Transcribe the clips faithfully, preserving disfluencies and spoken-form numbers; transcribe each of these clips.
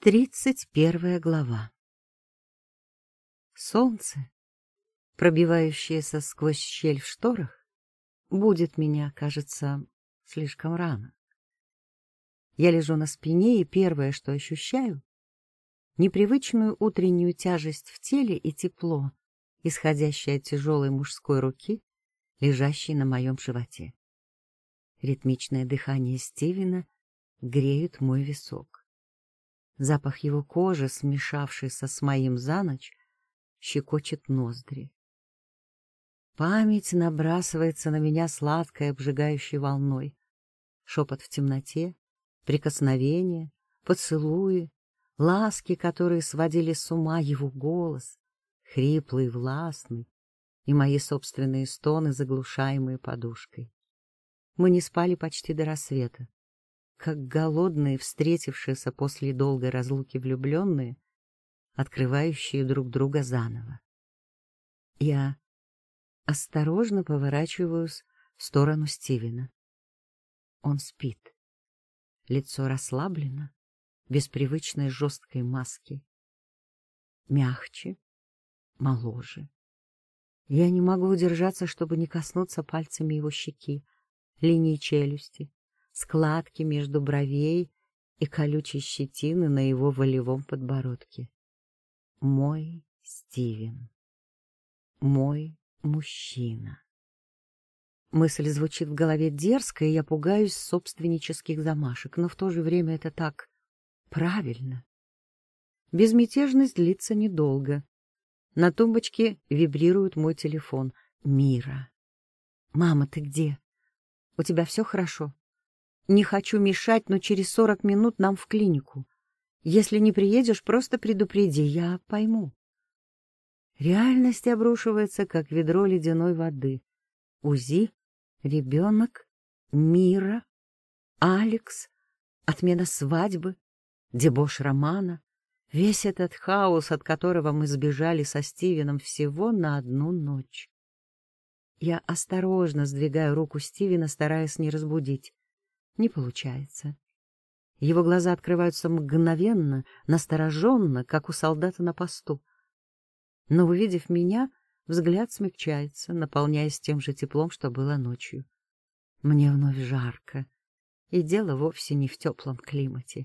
Тридцать первая глава. Солнце, пробивающееся сквозь щель в шторах, будет меня, кажется, слишком рано. Я лежу на спине, и первое, что ощущаю, непривычную утреннюю тяжесть в теле и тепло, исходящее от тяжелой мужской руки, лежащей на моем животе. Ритмичное дыхание Стивена греет мой висок. Запах его кожи, смешавшийся с моим за ночь, щекочет ноздри. Память набрасывается на меня сладкой обжигающей волной. Шепот в темноте, прикосновения, поцелуи, ласки, которые сводили с ума, его голос, хриплый и властный, и мои собственные стоны, заглушаемые подушкой. Мы не спали почти до рассвета. Как голодные, встретившиеся после долгой разлуки влюбленные, открывающие друг друга заново. Я осторожно поворачиваюсь в сторону Стивена. Он спит. Лицо расслаблено, без привычной жесткой маски. Мягче, моложе. Я не могу удержаться, чтобы не коснуться пальцами его щеки, линии челюсти, складки между бровей и колючей щетины на его волевом подбородке. Мой Стивен. Мой мужчина. Мысль звучит в голове дерзко, и я пугаюсь собственнических замашек, но в то же время это так правильно. Безмятежность длится недолго. На тумбочке вибрирует мой телефон. Мира. «Мама, ты где? У тебя все хорошо? Не хочу мешать, но через сорок минут нам в клинику. Если не приедешь, просто предупреди, я пойму». Реальность обрушивается, как ведро ледяной воды. УЗИ, ребенок, Мира, Алекс, отмена свадьбы, дебош романа. Весь этот хаос, от которого мы сбежали со Стивеном всего на одну ночь. Я осторожно сдвигаю руку Стивена, стараясь не разбудить. Не получается. Его глаза открываются мгновенно, настороженно, как у солдата на посту. Но, увидев меня, взгляд смягчается, наполняясь тем же теплом, что было ночью. Мне вновь жарко, и дело вовсе не в теплом климате.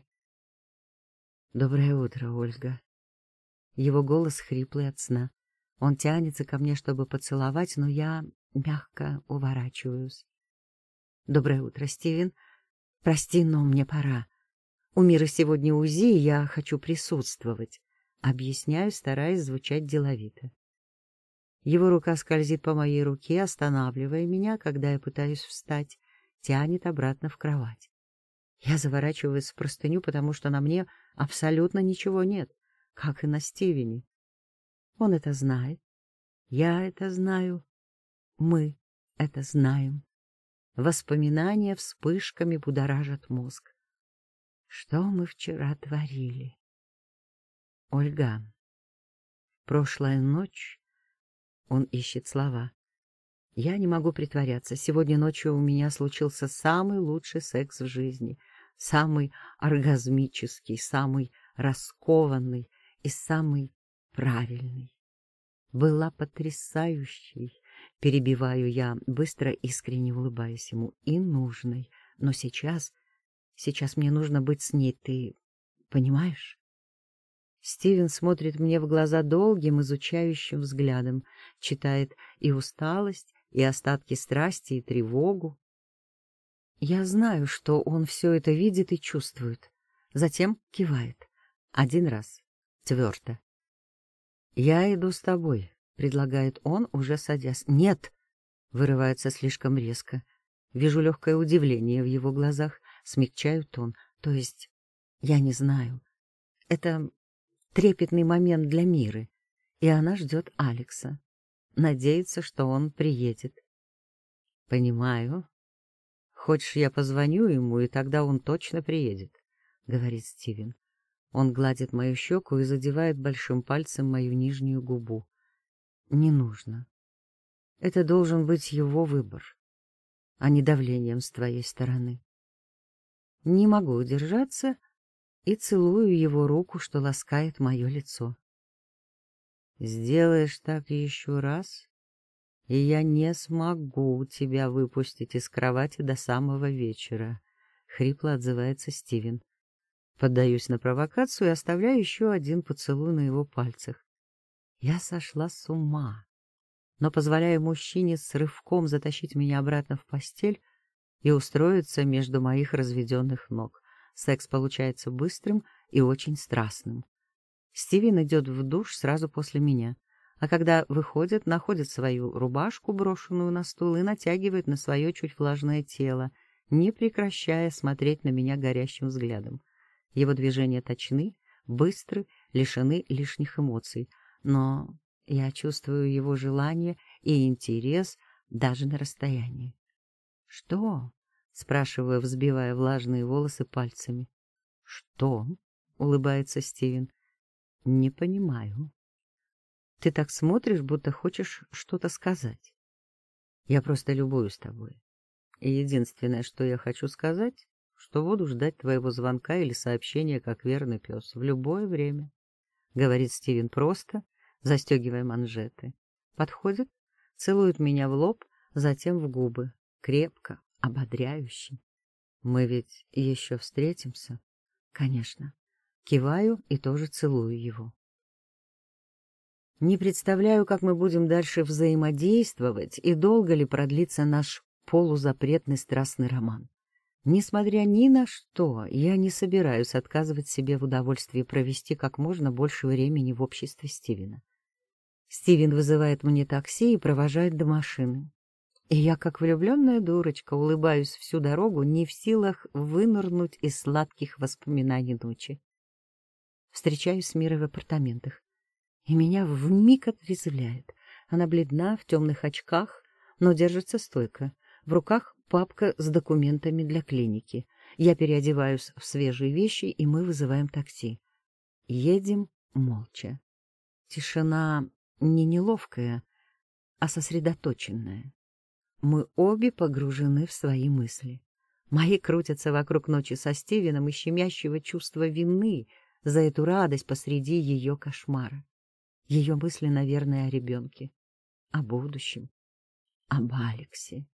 «Доброе утро, Ольга». Его голос хриплый от сна. Он тянется ко мне, чтобы поцеловать, но я мягко уворачиваюсь. «Доброе утро, Стивен. Прости, но мне пора. У Миры сегодня УЗИ, и я хочу присутствовать». Объясняю, стараясь звучать деловито. Его рука скользит по моей руке, останавливая меня, когда я пытаюсь встать, тянет обратно в кровать. Я заворачиваюсь в простыню, потому что на мне абсолютно ничего нет, как и на Стивене. Он это знает, я это знаю, мы это знаем. Воспоминания вспышками будоражат мозг. Что мы вчера творили? Ольга, прошлая ночь... Он ищет слова. Я не могу притворяться. Сегодня ночью у меня случился самый лучший секс в жизни, самый оргазмический, самый раскованный и самый правильный. Была потрясающей, перебиваю я, быстро искренне улыбаясь ему, и нужной. Но сейчас, сейчас мне нужно быть с ней, ты понимаешь? Стивен смотрит мне в глаза долгим, изучающим взглядом, читает и усталость, и остатки страсти, и тревогу. Я знаю, что он все это видит и чувствует. Затем кивает. Один раз. Твердо. «Я иду с тобой», — предлагает он, уже садясь. «Нет», — вырывается слишком резко. Вижу легкое удивление в его глазах, смягчаю тон. То есть, я не знаю. Это... трепетный момент для Миры, и она ждет Алекса. Надеется, что он приедет. «Понимаю. Хочешь, я позвоню ему, и тогда он точно приедет», — говорит Стивен. Он гладит мою щеку и задевает большим пальцем мою нижнюю губу. «Не нужно. Это должен быть его выбор, а не давлением с твоей стороны». Не могу удержаться и целую его руку, что ласкает мое лицо. «Сделаешь так еще раз, и я не смогу тебя выпустить из кровати до самого вечера», — хрипло отзывается Стивен. Поддаюсь на провокацию и оставляю еще один поцелуй на его пальцах. Я сошла с ума, но позволяю мужчине с рывком затащить меня обратно в постель и устроиться между моих разведенных ног. Секс получается быстрым и очень страстным. Стивен идет в душ сразу после меня, а когда выходит, находит свою рубашку, брошенную на стул, и натягивает на свое чуть влажное тело, не прекращая смотреть на меня горящим взглядом. Его движения точны, быстры, лишены лишних эмоций, но я чувствую его желание и интерес даже на расстоянии. «Что?» — спрашиваю, взбивая влажные волосы пальцами. «Что?» — улыбается Стивен. «Не понимаю. Ты так смотришь, будто хочешь что-то сказать. Я просто любуюсь тобой. И единственное, что я хочу сказать, что буду ждать твоего звонка или сообщения, как верный пес, в любое время», — говорит Стивен просто, застегивая манжеты. Подходит, целует меня в лоб, затем в губы, крепко, ободряюще. «Мы ведь еще встретимся?» «Конечно». Киваю и тоже целую его. Не представляю, как мы будем дальше взаимодействовать и долго ли продлится наш полузапретный страстный роман. Несмотря ни на что, я не собираюсь отказывать себе в удовольствии провести как можно больше времени в обществе Стивена. Стивен вызывает мне такси и провожает до машины. И я, как влюбленная дурочка, улыбаюсь всю дорогу, не в силах вынырнуть из сладких воспоминаний ночи. Встречаюсь с Мирой в апартаментах, и меня вмиг отрезвляет. Она бледна, в темных очках, но держится стойко. В руках папка с документами для клиники. Я переодеваюсь в свежие вещи, и мы вызываем такси. Едем молча. Тишина не неловкая, а сосредоточенная. Мы обе погружены в свои мысли. Мои крутятся вокруг ночи со Стивеном и щемящего чувства вины за эту радость посреди ее кошмара. Ее мысли, наверное, о ребенке, о будущем, об Алексе.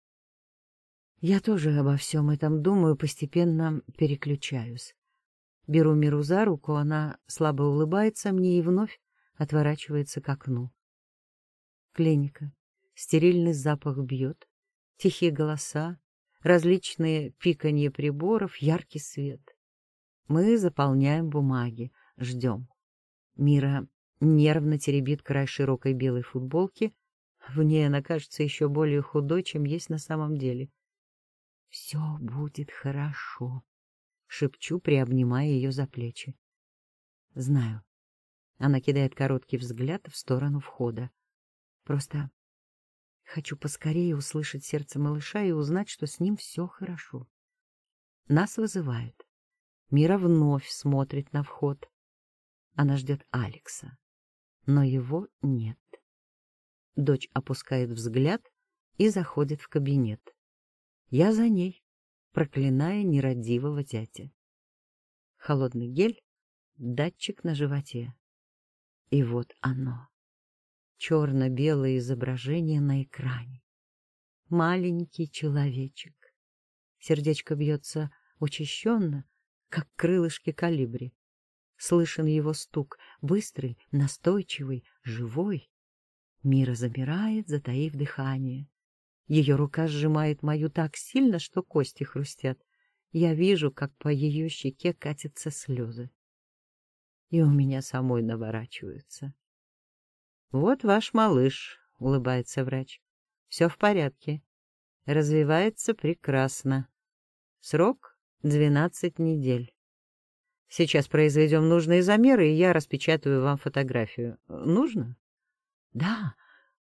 Я тоже обо всем этом думаю, постепенно переключаюсь. Беру Миру за руку, она слабо улыбается мне и вновь отворачивается к окну. Клиника. Стерильный запах бьет, тихие голоса, различные пиканье приборов, яркий свет. Мы заполняем бумаги, ждем. Мира нервно теребит край широкой белой футболки. В ней она кажется еще более худой, чем есть на самом деле. «Все будет хорошо», — шепчу, приобнимая ее за плечи. «Знаю». Она кидает короткий взгляд в сторону входа. «Просто хочу поскорее услышать сердце малыша и узнать, что с ним все хорошо». Нас вызывают. Мира вновь смотрит на вход. Она ждет Алекса, но его нет. Дочь опускает взгляд и заходит в кабинет. Я за ней, проклиная нерадивого зятя. Холодный гель, датчик на животе. И вот оно. Черно-белое изображение на экране. Маленький человечек. Сердечко бьется учащенно, как крылышки колибри. Слышен его стук, быстрый, настойчивый, живой. Мира замирает, затаив дыхание. Ее рука сжимает мою так сильно, что кости хрустят. Я вижу, как по ее щеке катятся слезы. И у меня самой наворачиваются. «Вот ваш малыш», — улыбается врач. «Все в порядке. Развивается прекрасно. Срок — двенадцать недель. Сейчас произведем нужные замеры, и я распечатаю вам фотографию. Нужно?» «Да,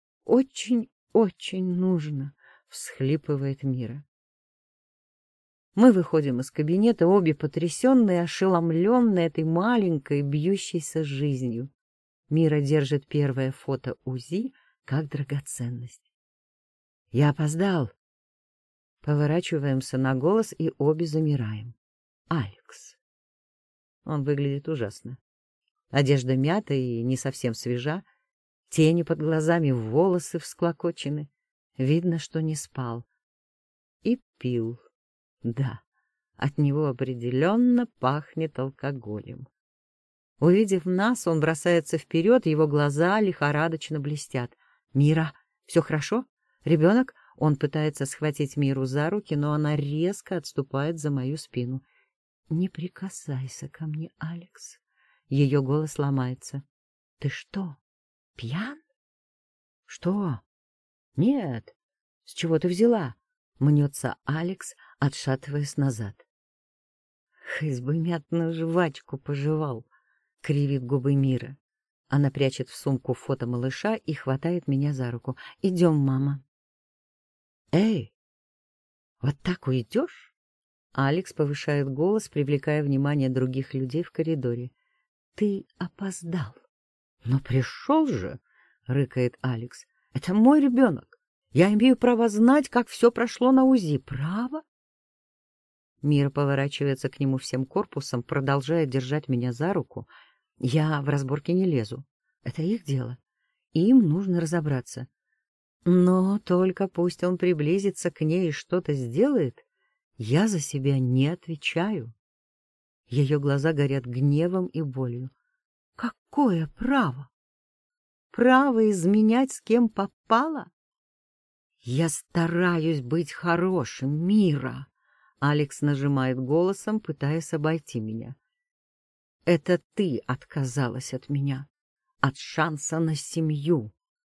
очень-очень нужно», — всхлипывает Мира. Мы выходим из кабинета, обе потрясенные, ошеломленные этой маленькой, бьющейся жизнью. Мира держит первое фото УЗИ как драгоценность. «Я опоздал». Поворачиваемся на голос и обе замираем. Алекс. Он выглядит ужасно. Одежда мята и не совсем свежа, тени под глазами, волосы всклокочены. Видно, что не спал. И пил. Да, от него определенно пахнет алкоголем. Увидев нас, он бросается вперед, его глаза лихорадочно блестят. «Мира, все хорошо? Ребенок?» Он пытается схватить Миру за руки, но она резко отступает за мою спину. «Не прикасайся ко мне, Алекс». Ее голос ломается. «Ты что, пьян?» «Что?» «Нет. С чего ты взяла?» Мнется Алекс, отшатываясь назад. «Хоть бы мятную жвачку пожевал», — кривит губы Мира. Она прячет в сумку фото малыша и хватает меня за руку. «Идем, мама». «Эй, вот так уйдешь?» Алекс повышает голос, привлекая внимание других людей в коридоре. «Ты опоздал». «Но пришел же!» — рыкает Алекс. «Это мой ребенок. Я имею право знать, как все прошло на УЗИ. Право?» Мира поворачивается к нему всем корпусом, продолжая держать меня за руку. Я в разборки не лезу. Это их дело. Им нужно разобраться. Но только пусть он приблизится к ней и что-то сделает, я за себя не отвечаю. Ее глаза горят гневом и болью. Какое право? Право изменять с кем попало? Я стараюсь быть хорошим, Мира. Алекс нажимает голосом, пытаясь обойти меня. Это ты отказалась от меня, от шанса на семью.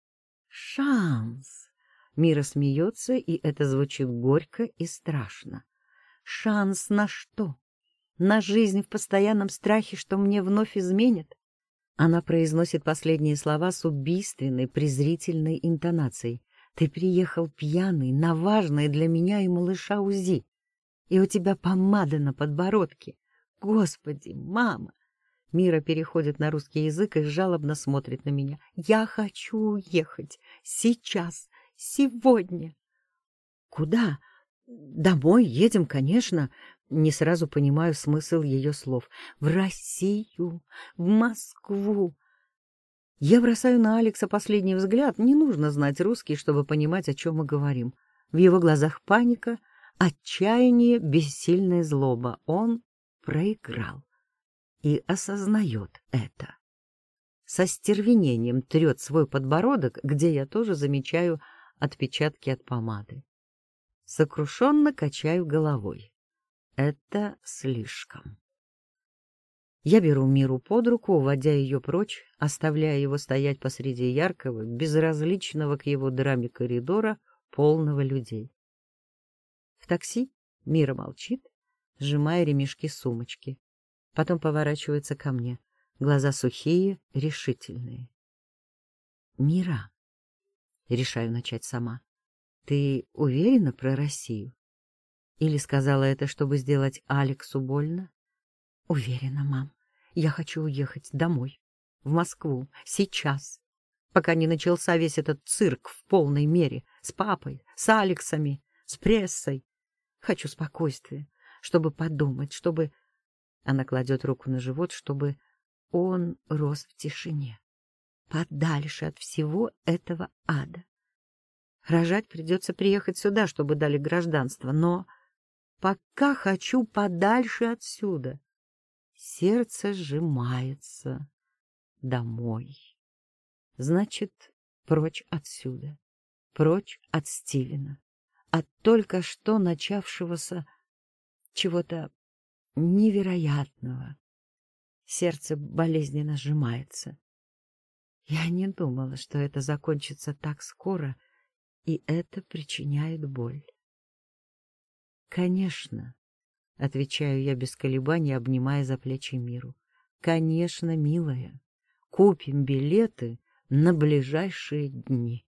Шанс. Мира смеется, и это звучит горько и страшно. Шанс на что? На жизнь в постоянном страхе, что мне вновь изменят? Она произносит последние слова с убийственной, презрительной интонацией. Ты приехал пьяный на важное для меня и малыша УЗИ, и у тебя помада на подбородке. Господи, мама! Мира переходит на русский язык и жалобно смотрит на меня. Я хочу уехать. Сейчас. Сегодня. Куда? Домой едем, конечно. Не сразу понимаю смысл ее слов. В Россию, в Москву. Я бросаю на Алекса последний взгляд. Не нужно знать русский, чтобы понимать, о чем мы говорим. В его глазах паника, отчаяние, бессильная злоба. Он проиграл. И осознает это. Со стервенением трет свой подбородок, где я тоже замечаю отпечатки от помады. Сокрушенно качаю головой. Это слишком. Я беру Миру под руку, уводя ее прочь, оставляя его стоять посреди яркого, безразличного к его драме коридора, полного людей. В такси Мира молчит, сжимая ремешки сумочки. Потом поворачивается ко мне. Глаза сухие, решительные. «Мира», — решаю начать сама, — «ты уверена про Россию? Или сказала это, чтобы сделать Алексу больно?» «Уверена, мам. Я хочу уехать домой, в Москву, сейчас, пока не начался весь этот цирк в полной мере, с папой, с Алексами, с прессой. Хочу спокойствия, чтобы подумать, чтобы...» Она кладет руку на живот, чтобы он рос в тишине, подальше от всего этого ада. Рожать придется приехать сюда, чтобы дали гражданство, но пока хочу подальше отсюда. Сердце сжимается. Домой. Значит, прочь отсюда, прочь от Стивена, от только что начавшегося чего-то невероятного. Сердце болезненно сжимается. Я не думала, что это закончится так скоро, и это причиняет боль. «Конечно», — отвечаю я без колебаний, обнимая за плечи Миру. «Конечно, милая, купим билеты на ближайшие дни».